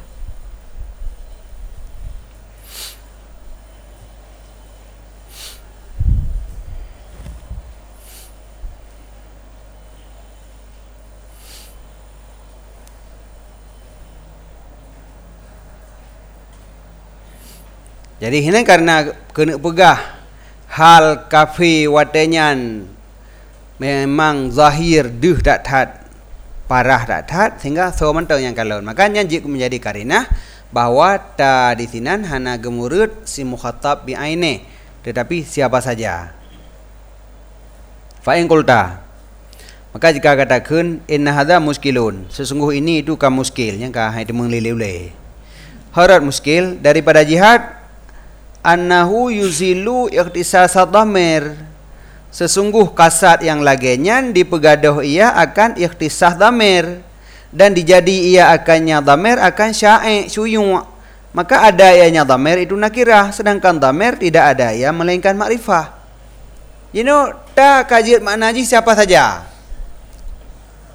Jadi ini karena kena pegah hal kafir watenyan memang zahir deuh tak tat, parah tak tat, sehingga sementara yang kalon. Makanya jika menjadi karinah bahwa ta di sinan hana gemurut si mukhatab bi aine, tetapi siapa saja. Fa in qulta, maka jika katakan inna hadza muskilun, sesungguh ini itu ka muskil, yang ka itu menglilih-lilih. Harat muskil daripada jihad annahu yuzilu ikhtisasad dhamir, sesungguh kasat yang lagenyan dipegadoh ia akan ikhtisas dhamir, dan dijadi ia akannya dhamir akan sya'i syuyu'. Maka ada ianya dhamir itu nakirah, sedangkan dhamir tidak ada ia melainkan makrifah. Ta kajiat makna ji siapa saja.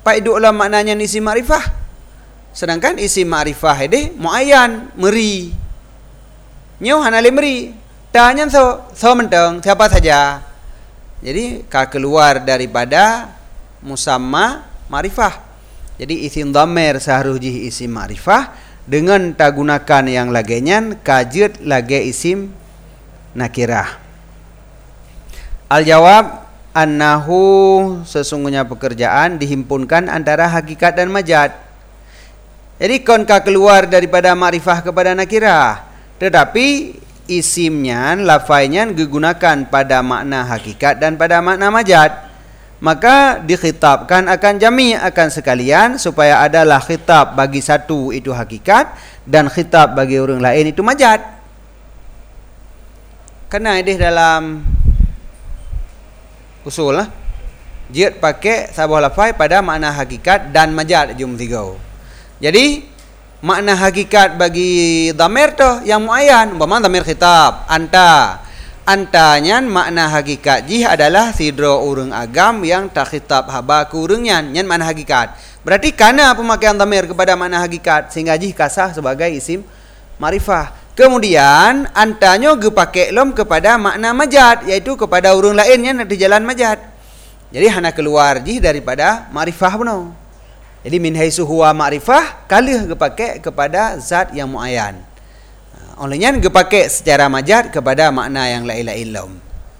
hidup lah maknanya isim ma'rifah. Sedangkan isim ma'rifah ini muayyan, meri. Nyo hana le meri. Tanya so menteng siapa saja. Jadi keluar daripada musamma ma'rifah. Jadi isim dhamir seharusnya isim ma'rifah dengan tak gunakan yang lagenyan kajut lage isim nakirah. Al-jawab annahu sesungguhnya pekerjaan dihimpunkan antara hakikat dan majaz. Jadi konka keluar daripada ma'rifah kepada nakirah, tetapi isimnya, lafainya digunakan pada makna hakikat dan pada makna majaz. Maka dikhitabkan akan jami' akan sekalian supaya adalah khitab bagi satu itu hakikat dan khitab bagi orang lain itu majaz. Karena ini dalam usul lah, jid pakai sebuah lafai pada makna hakikat dan majaz jum tiga. Jadi makna hakikat bagi dhamir tu yang muayyan, umpama dhamir khitab anta. Antanya makna hakikat jih adalah sidra urang agam yang tak khitab haba ku urangnya, nyan makna hakikat. Berarti karena pemakaian dhamir kepada makna hakikat sehingga jih kasah sebagai isim ma'rifah. Kemudian antanya gepakai lom kepada makna majaz, iaitu kepada urang lainnya di jalan majaz. Jadi hana keluar jih daripada ma'rifah benar. Jadi min haitsu huwa ma'rifah kalih gepakai kepada zat yang muayyan. Olehnya gepakai secara majaz kepada makna yang lain-lain lom.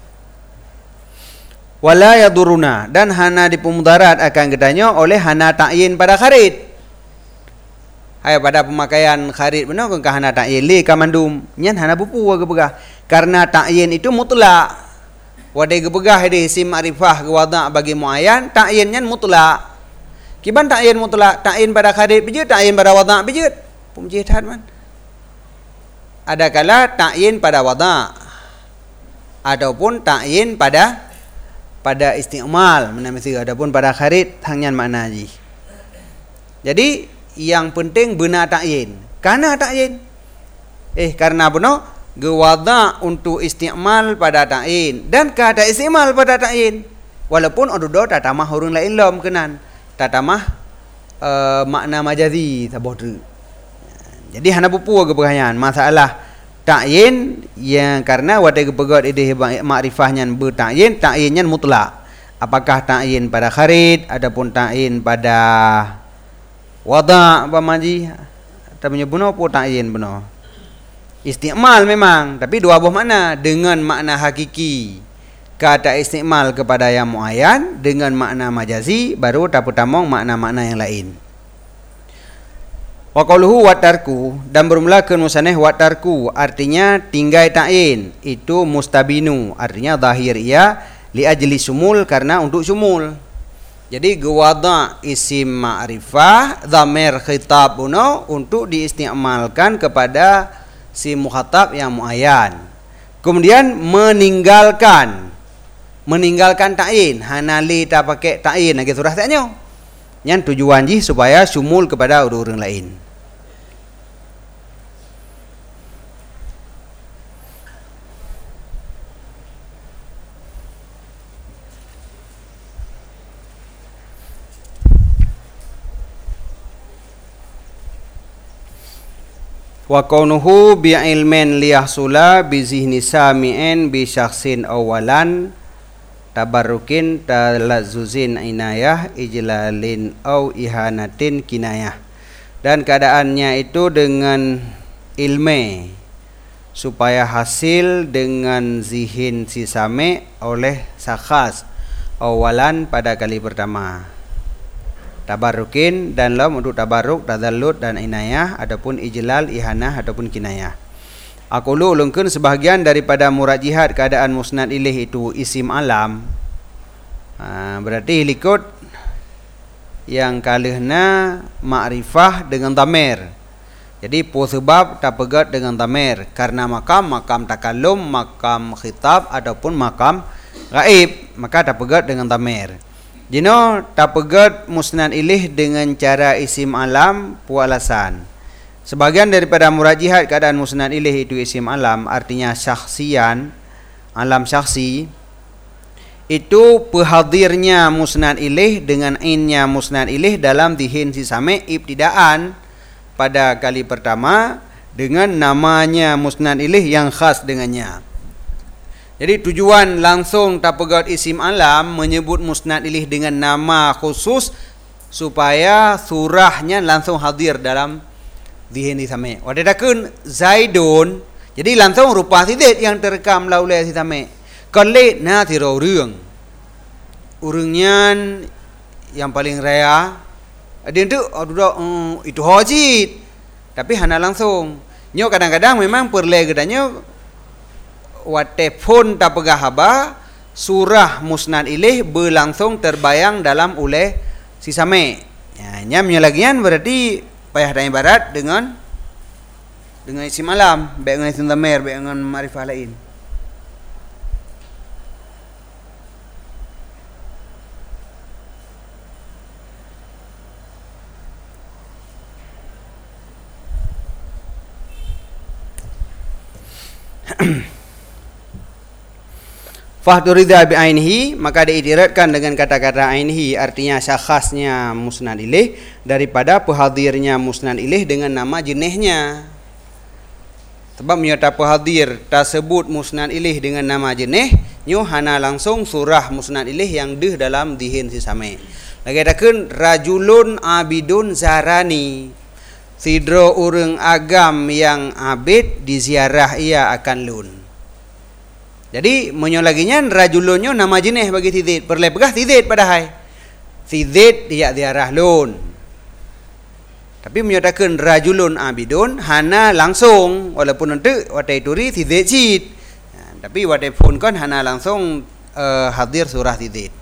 Wala yaduruna, dan hana dipemudarat akan gedanya oleh hana ta'yin pada kharid. Hai pada pemakaian kharid benar ke hana ta'yin li kamandum nyan hana bupu gebegah. Karena ta'yin itu mutlak. Wadai gebegah di isim ma'rifah ke wada' bagi muayyan, ta'yin nyan mutlak. Kiban ta'yin mutlak, ta'yin pada kharid bijut, ta'yin pada wada' bijut. Pemjihat man. Ada kala ta'yin pada wada' ataupun ta'yin pada isti'mal, adapun pada kharid hangyan makna ji. Jadi yang penting benar ta'yin. Karena ta'yin. Karena benar gewada' untuk isti'mal pada ta'yin dan kata isti'mal pada ta'yin. Walaupun ododo tatamah hurun lain lom kenan. Tatamah makna majazi taboh. Jadi hana pupu ke pertanyaan masalah ta'yin yang karena wadai kepegat ide ma'rifahnya berta'yin, ta'yinnya mutlak. Apakah ta'yin pada kharid ataupun ta'yin pada wada' pamaji atau benar apa ta'yin benar. Isti'mal memang, tapi dua buah makna, dengan makna hakiki kata isti'mal kepada yang muayyan, dengan makna majazi baru taputamong makna-makna yang lain. Wa qauluhu wa tarku, dan bermula ke musaneh wa tarku artinya tinggai ta'yin, itu mustabinu artinya zahir ia li ajli sumul karena untuk sumul. Jadi gewada isim ma'rifah dhamir khitab untuk diistimalkan kepada si mukhatab yang muayyan. Kemudian meninggalkan ta'yin, hana li ta pakai ta'yin lagi surah taknya. Yang tujuan ji supaya sumul kepada orang lain. Wa kaunuhu bi ilmin liyahsula bi zihni sami'in bi syakhsin awalan tabarrukin talazzuzin inayah ijlalin au ihanatin kinayah. Dan keadaannya itu dengan ilmu supaya hasil dengan zihin si sami oleh sakhas awalan pada kali pertama. Tabarrukin dan lam untuk tabarruk, tadallud dan inayah, adapun ijlal, ihanah adapun kinayah. Aku ulungkeun sebahagian daripada murajihat keadaan musnad ilaih itu isim alam. Berarti likut yang kalihna ma'rifah dengan dhamir. Jadi sebab tak pegat dengan dhamir karena makam takallum, makam khitab ataupun makam gaib, maka tak pegat dengan dhamir. Jino tak pegat musnad ilaih dengan cara isim alam pualasan. Sebagian daripada murajihat keadaan musnad ilaih itu isim alam artinya syakhsian, alam syakhsi. itu pehadirnya musnad ilaih dengan ainnya musnad ilaih dalam dihin si sami' ibtidaan pada kali pertama dengan namanya musnad ilaih yang khas dengannya. Jadi tujuan langsung tapegat isim alam menyebut musnad ilaih dengan nama khusus supaya surahnya langsung hadir dalam dihin si sami'. Wadadakeun Zaidun, jadi langsung rupa sidit yang terekam oleh si sami'. Kalau na tirau reung, urungnya yang paling raya, dia tu itu hajit, tapi hana langsung. Nyo kadang-kadang memang perle gedanya, watepun tapegah haba surah musnad ilaih berlangsung terbayang dalam oleh si sami'. Ya, nyamnya lagian berarti payah dan ibarat dengan isim alam, baik dengan isim dhamir, baik dengan ma'rifah lain. Fahduridha bi'ainihi, maka diidiratkan dengan kata-kata ainihi, artinya syakhsnya musnad ilaih daripada pehadirnya musnad ilaih dengan nama jenisnya. Sebab nyata pehadir tersebut musnad ilaih dengan nama jenis, nyo hana langsung surah musnad ilaih yang deh dalam dihin si sami'. Lagi katakan rajulun abidun zarani, sidro urang agam yang abid diziarah ia akan lun. Jadi menyolaginya rajulunnya nama jenis bagi tidid. Perlepegah tidid padahal. Tidid dia ziarah lun. Tapi menyatakan rajulun abidun hana langsung walaupun nanti watai turi tidid cid. Tapi watai pun kan hana langsung hadir surah tidid.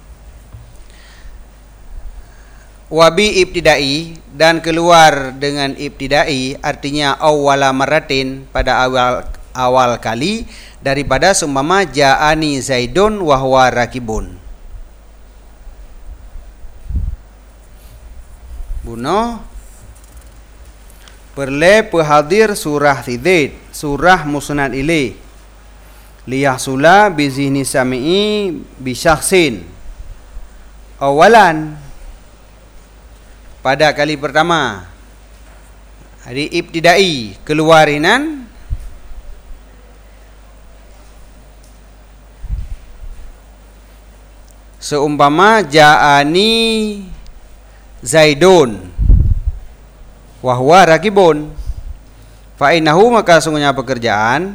Wabi ibtidai, dan keluar dengan ibtidai artinya awwala maratin pada awal kali daripada seumpama ja'ani Zaidun wa huwa rakibun. Buno perle pehadir surah tidid, surah musnad ilaih liyahsula bi zihni sami'i bi syakhsin awalan pada kali pertama. Hari ibtidai keluarinan seumpama ja'ani Zaidun wa huwa rakibun, fa innahu, maka sungguhnya pekerjaan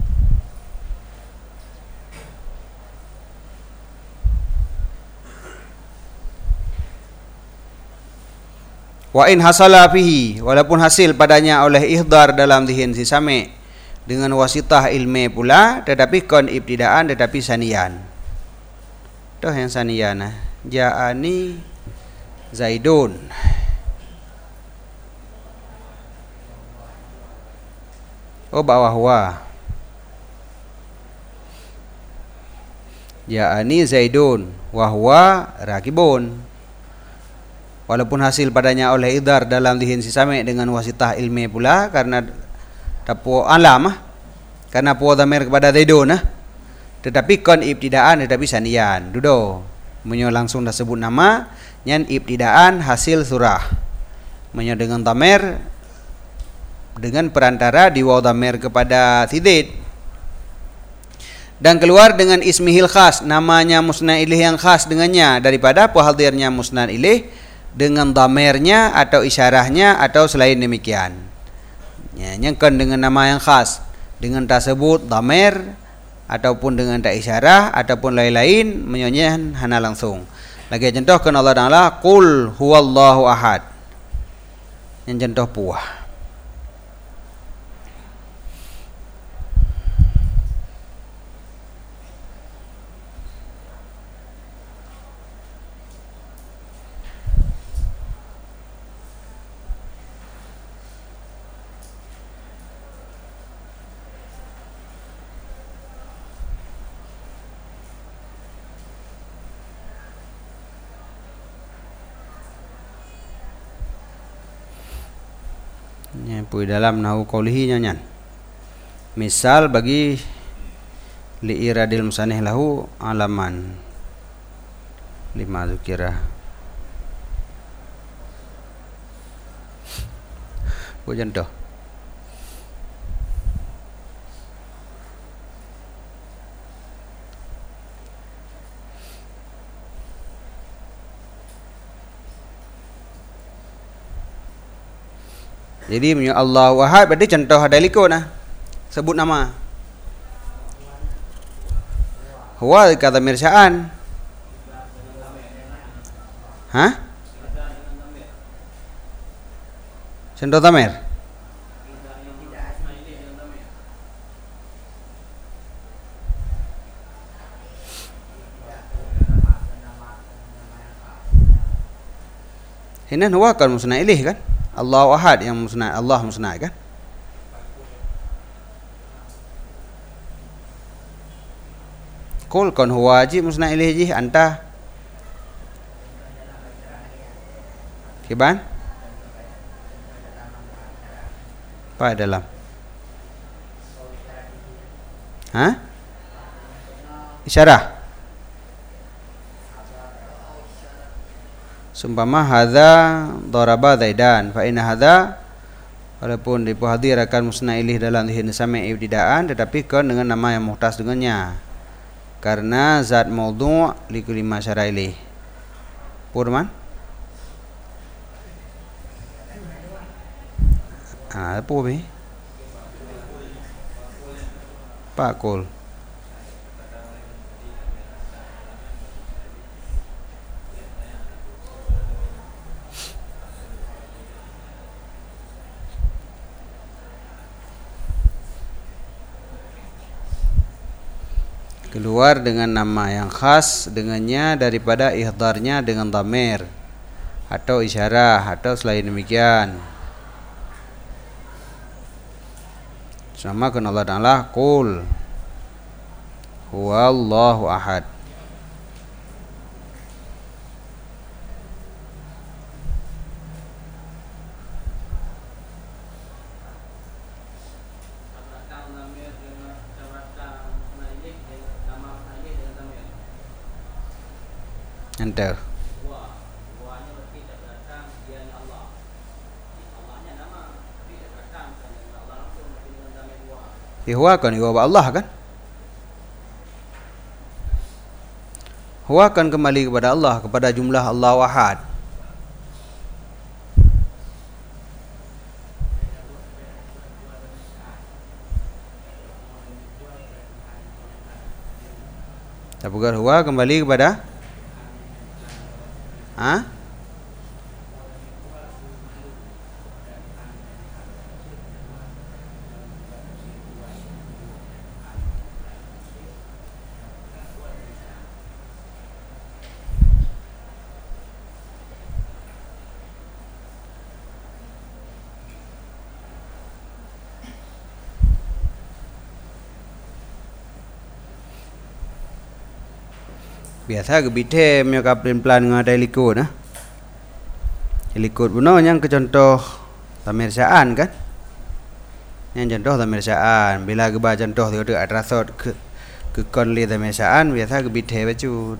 wa in hasala fihi, walaupun hasil padanya oleh ihdar dalam dihin si sami' dengan wasitah ilmi pula, tetapi kon ibtidaan tetapi sanian. Toh yang sanian ja'ani Zaidun. Oh bawah ja'ani Zaidun wa huwa rakibun, walaupun hasil padanya oleh idhar dalam dihin si sami' dengan wasitah ilmi pula karena tapu alam karena pu dhamir kepada Zaidun tetapi kon ibtidaan tetapi sanian dudo menyo langsung dah sebut nama nyan ibtidaan hasil surah menyo dengan dhamir dengan perantara di waw dhamir kepada tidid, dan keluar dengan ismihil khas, namanya musnad ilaih yang khas dengannya daripada pehadirnya musnad ilaih dengan dhamirnya atau isyarahnya atau selain demikian. Ya, nyangkan dengan nama yang khas dengan tersebut dhamir ataupun dengan tak isyarah ataupun lain-lain menyonyen hana langsung. Lagi contohkan Allah Taala qul huwallahu ahad. Yang contoh puah. Pui dalam nahu qaulihi nyanyan. Misal bagi li'iradil musannih lahu alaman. 5 zukirah. Buat contoh. Jadi punya Allahu Ahad berarti contoh ada likut nah. Sebut nama. Huwa kata mirsaan. Hah? Contoh tamir. Ini huwa kan musna ilaih kan? Allahu Ahad yang musna, Allah musna kan? Kul kon huwa ji musna ilaih ji anta. Kiban? Apa dalam? Hah? Isyarah. Sumpama hadza daraba zaidan fa inna hadza, walaupun dihadirkan musna ilaih dalam dzihn sami' ibtidaan tetapi kan dengan nama yang muhtas dengannya karena zat maudhu' li kulli ma syara ilaih. Purman? Apa be? Pak Kul. Keluar dengan nama yang khas dengannya daripada ihdarnya dengan dhamir atau isyarah atau selain demikian. Sama kan Allah Ta'ala qul huwallahu ahad. Enter. Huwa kan huwa Allah kan? Huwa kan kembali kepada Allah, kepada jumlah Allah Ahad. Tapi huwa kembali kepada biasa ke bite punya kaplan-plan ngadai likut nah. Likut benar yang ke contoh tamirsaan kan? Yang contoh tamirsaan bila ke baca contoh tu atrasot ke konli tamirsaan biasa ke bite bacut.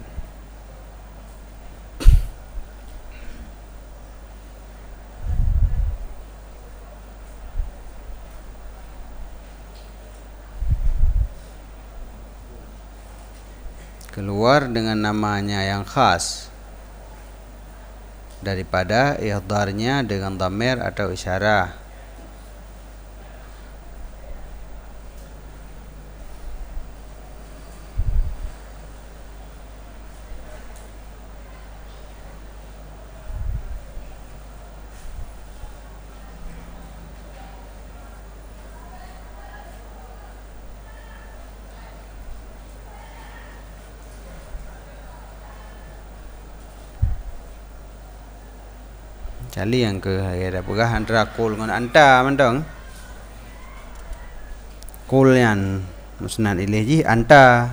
Keluar dengan namanya yang khas daripada ihdarnya dengan dhamir atau isyarah. Cali yang ke ada pegah antara kul dengan anta mendong. Kul yang musnad ilaih ji anta.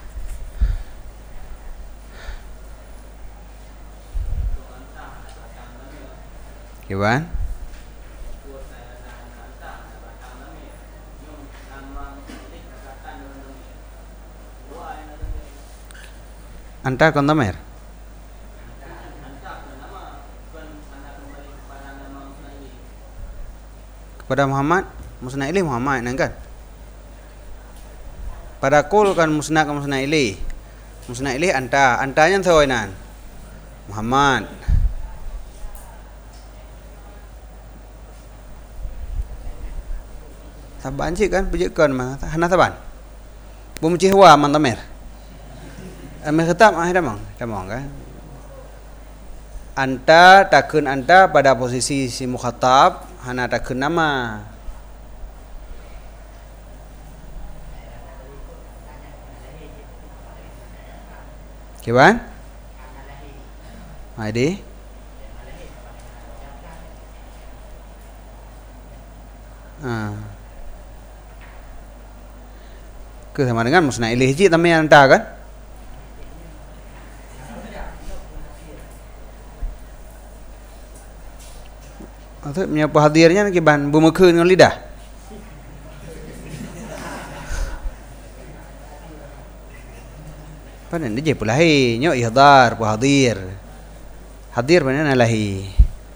Kiban? Anta kon dhamir. Pada Muhammad musnad ilaih Muhammad kan. Pada kul kan musnad ilaih. Musnad ilaih antanya thawinan Muhammad. Taban cik kan pujikan mah hana taban. Bum cihwa man tamer. Amir khatab damang kan. Anta takun anta pada posisi si mukhatab hana takun nama. Kiban?Adi. Ke sama dengan musnad ilaih ji tamai anta kan? Atau menyapa hadirnya kiban bumekeu dengan lidah. Panen dia pulahi nyo ihdar pu hadir. Hadir panen lahi.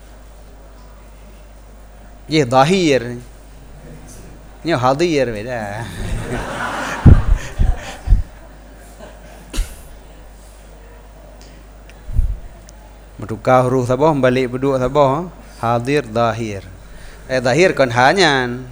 Ye zahir. Nyo hadir beda. Bertukar huruf sabah balik berdua sabah. Hadir zahir. Zahir kan hanyan.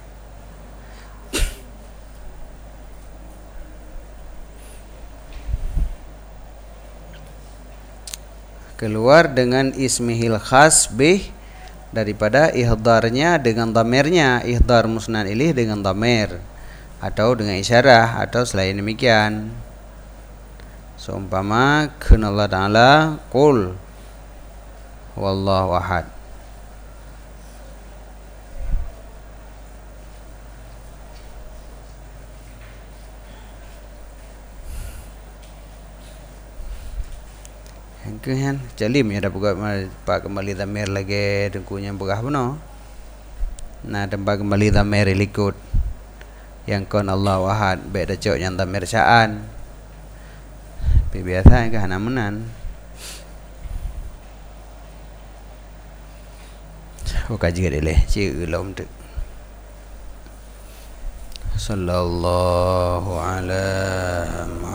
Keluar dengan ismihil khas bih daripada ihdarnya dengan dhamirnya, ihdar musnad ilaih dengan dhamir atau dengan isyarah atau selain demikian. Seumpama Allah Ta'ala qul wallahu ahad. Kehan jalim ya dah buka pak kembali dhamir lagi dengkunya begah beno. Nah tempat kembali dhamir likut yang kon Allah ahad beda cok yang dhamir sya'an. Biasa ke hanamunan. Kaji dele cik lom tu. Sallallahu ala